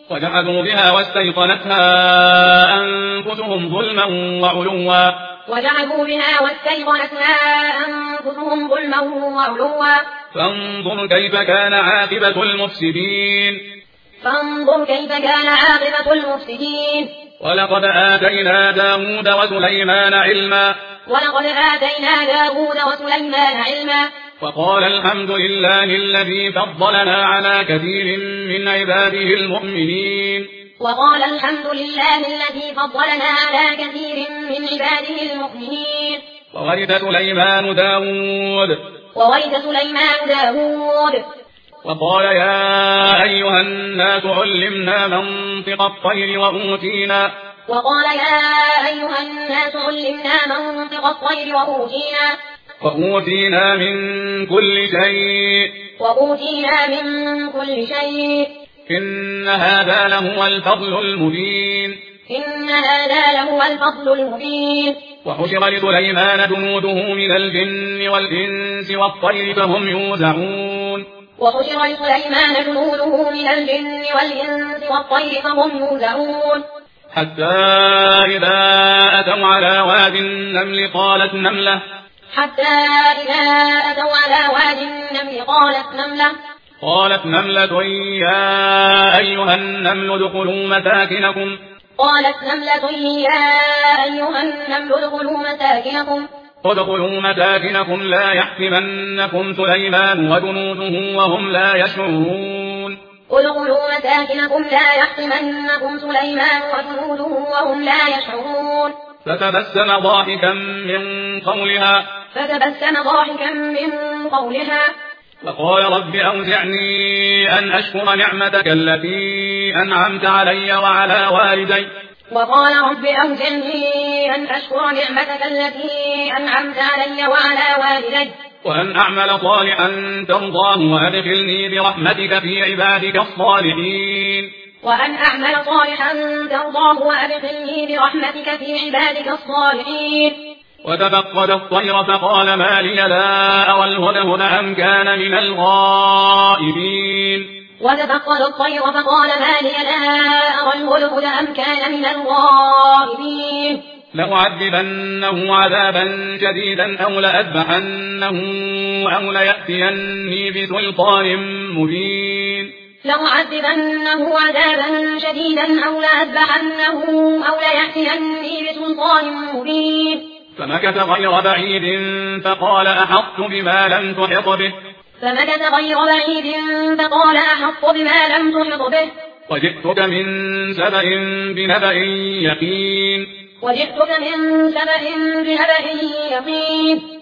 وجحدوا بها واستيقنتها أنفسهم ظلما وعلوا فانظر كيف كان عاقبة المفسدين ولقد آتينا داود وسليمان علما وقال الحمد لله الذي فضلنا على كثير من عباده المؤمنين وورث سليمان داود وقال يا أيها الناس علمنا منطق الطير وأوتينا من كل شيء إن هذا لهو الفضل المبين وحشر لسليمان جنوده من الجن والإنس والطير فهم يوزعون حتى إذا أتوا على واد النمل قالت نملة يا أيها النمل ادخلوا مساكنكم لا يحطمنكم سليمان وجنوده وهم لا يشعرون فتبسم ضاحكا من قولها فقال رب أوزعني أن أشكر نعمتك التي أنعمت علي وعلى والدي وأن أعمل صالحا ترضاه وأدخلني برحمتك في عبادك الصالحين وتفقد الطير فقال ما لي لا أرى الهدهد أم كان من الغائبين لأعذبنه عذابا شديدا أو لأذبحنه أو ليأتيني بسلطان مبين فمكث غير بعيد فقال أحطت بما لم تحط به وجئتك من سبأ بنبأ يقين